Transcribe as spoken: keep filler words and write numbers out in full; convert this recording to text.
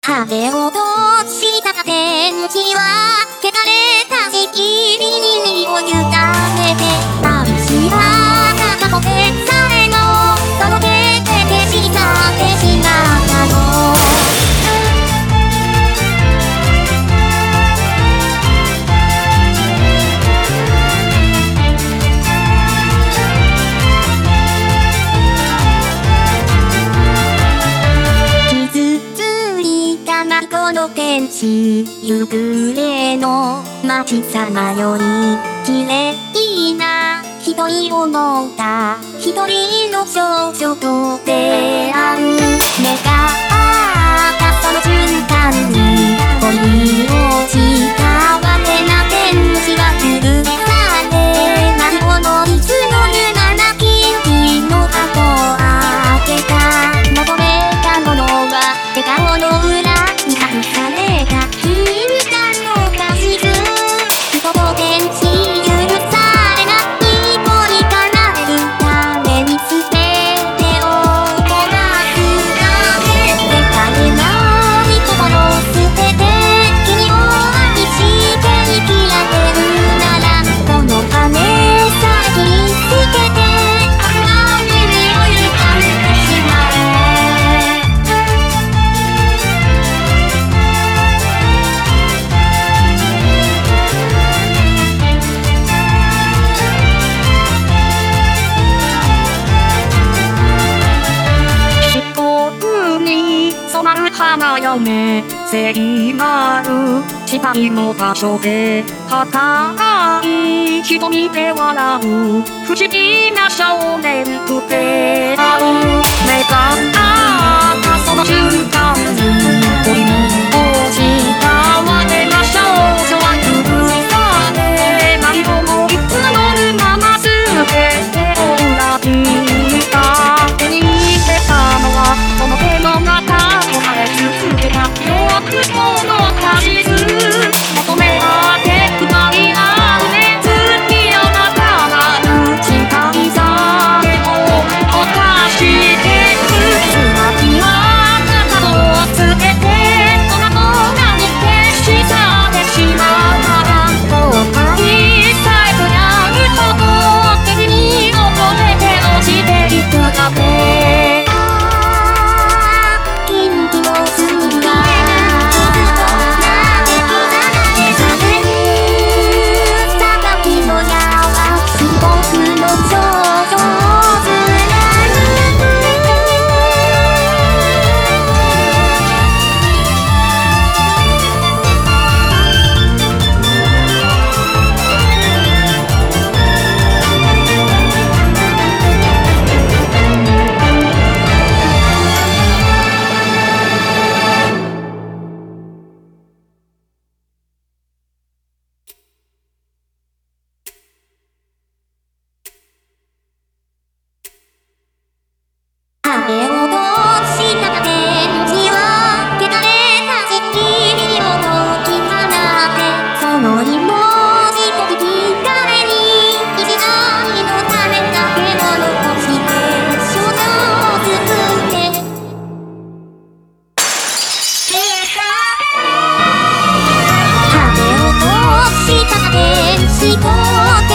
羽を落とした天気は汚れたしきりに身を委ねて寂しさが過去でさえも届けて消し去ってしまったの。この天使夕暮れの街さまよい綺麗な一人を持った一人の少女と出会う。目が合ったその瞬間に恋をしたわけな天使は許されないほどいつのぬがなキンキンの箱を開けた。求めたものは笑顔の裏に隠された空間の数々。人と天使許されない恋叶えるために全てをこなすなんて願えない心を捨てて君を愛して生きられるならこの羽さえ切り捨ててあなたに身を委ねてしまえ。染まる花嫁迫る近いの場所で高い瞳で笑う不思議な少年と出会う。目が合ったその瞬間に恋をしたわけな少女は許されない思い募るまま全てを裏切った手に入れたのはこの手の中続けたよくこの果実求め合って奪い合う熱きあなたが打ち返されを犯してくつまきは片をつけて粉々に消し去ってしまった後悔さえとやるほど手に残って落ちていくだけ。羽を落とした天使は汚れたしきりにも解き放ってその二文字と引き換えに一台のためだけを残して少女を救って羽を落とした天使と